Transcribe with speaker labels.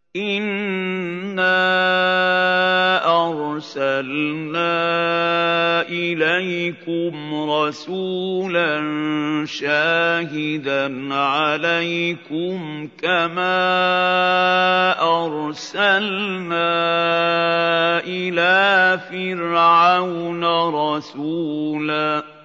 Speaker 1: إِنَّا أَرْسَلْنَا إِلَيْكُمْ رَسُولًا شَاهِدًا عَلَيْكُمْ كَمَا أَرْسَلْنَا إِلَىٰ فِرْعَوْنَ رَسُولًا